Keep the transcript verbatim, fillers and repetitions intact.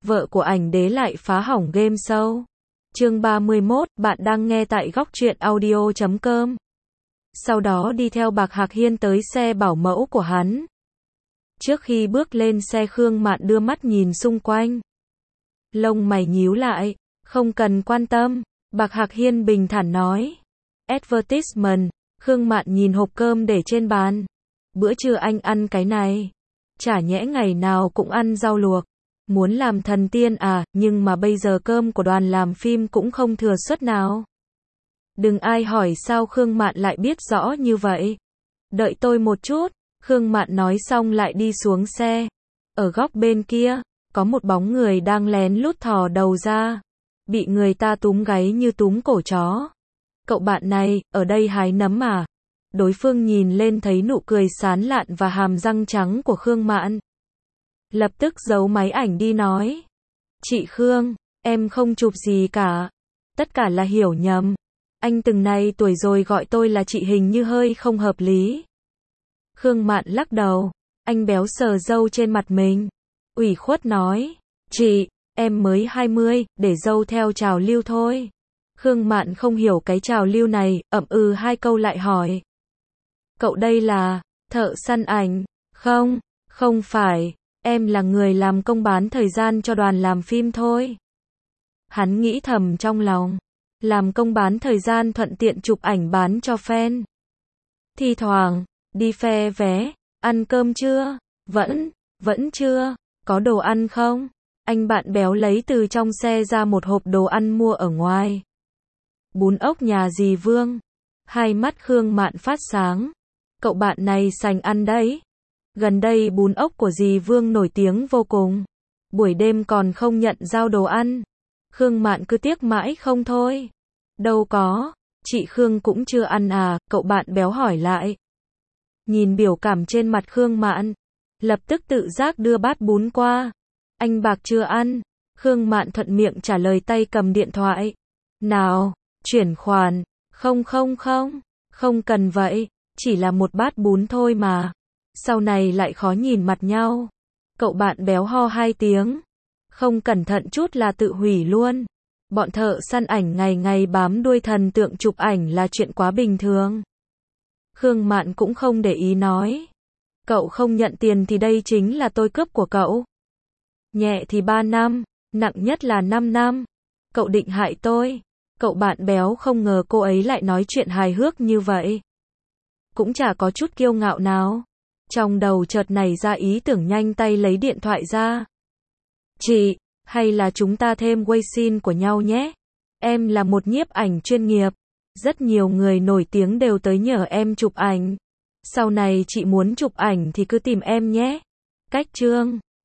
vợ của ảnh đế lại phá hỏng game show. Chương ba mươi mốt, bạn đang nghe tại góc truyện audio chấm com. Sau đó đi theo Bạc Hạc Hiên tới xe bảo mẫu của hắn. Trước khi bước lên xe, Khương Mạn đưa mắt nhìn xung quanh. Lông mày nhíu lại, không cần quan tâm, Bạc Hạc Hiên bình thản nói. Advertisement, Khương Mạn nhìn hộp cơm để trên bàn. Bữa trưa anh ăn cái này. Chả nhẽ ngày nào cũng ăn rau luộc. Muốn làm thần tiên à, nhưng mà bây giờ cơm của đoàn làm phim cũng không thừa suất nào. Đừng ai hỏi sao Khương Mạn lại biết rõ như vậy. Đợi tôi một chút, Khương Mạn nói xong lại đi xuống xe. Ở góc bên kia, có một bóng người đang lén lút thò đầu ra. Bị người ta túm gáy như túm cổ chó. Cậu bạn này, ở đây hái nấm à? Đối phương nhìn lên thấy nụ cười sán lạn và hàm răng trắng của Khương Mạn. Lập tức giấu máy ảnh đi nói. Chị Khương, em không chụp gì cả. Tất cả là hiểu nhầm. Anh từng này tuổi rồi gọi tôi là chị hình như hơi không hợp lý. Khương Mạn lắc đầu. Anh béo sờ râu trên mặt mình. Ủy khuất nói. Chị, em mới hai mươi, để râu theo trào lưu thôi. Khương Mạn không hiểu cái trào lưu này, ậm ừ hai câu lại hỏi. Cậu đây là thợ săn ảnh? Không, không phải. Em là người làm công bán thời gian cho đoàn làm phim thôi. Hắn nghĩ thầm trong lòng. Làm công bán thời gian thuận tiện chụp ảnh bán cho fan. Thi thoảng, đi phe vé, ăn cơm chưa? Vẫn, vẫn chưa. Có đồ ăn không? Anh bạn béo lấy từ trong xe ra một hộp đồ ăn mua ở ngoài. Bún ốc nhà dì Vương. Hai mắt Khương Mạn phát sáng. Cậu bạn này sành ăn đấy. Gần đây bún ốc của dì Vương nổi tiếng vô cùng. Buổi đêm còn không nhận giao đồ ăn. Khương Mạn cứ tiếc mãi không thôi. Đâu có, chị Khương cũng chưa ăn à, cậu bạn béo hỏi lại. Nhìn biểu cảm trên mặt Khương Mạn, lập tức tự giác đưa bát bún qua. Anh Bạc chưa ăn. Khương Mạn thuận miệng trả lời tay cầm điện thoại. Nào, chuyển khoản. Không không không, không cần vậy, chỉ là một bát bún thôi mà. Sau này lại khó nhìn mặt nhau. Cậu bạn béo ho hai tiếng. Không cẩn thận chút là tự hủy luôn. Bọn thợ săn ảnh ngày ngày bám đuôi thần tượng chụp ảnh là chuyện quá bình thường. Khương Mạn cũng không để ý nói. Cậu không nhận tiền thì đây chính là tôi cướp của cậu. Nhẹ thì ba năm, nặng nhất là năm năm. Cậu định hại tôi. Cậu bạn béo không ngờ cô ấy lại nói chuyện hài hước như vậy. Cũng chả có chút kiêu ngạo nào. Trong đầu chợt nảy ra ý tưởng nhanh tay lấy điện thoại ra. Chị, hay là chúng ta thêm Weixin của nhau nhé? Em là một nhiếp ảnh chuyên nghiệp. Rất nhiều người nổi tiếng đều tới nhờ em chụp ảnh. Sau này chị muốn chụp ảnh thì cứ tìm em nhé. Cách chương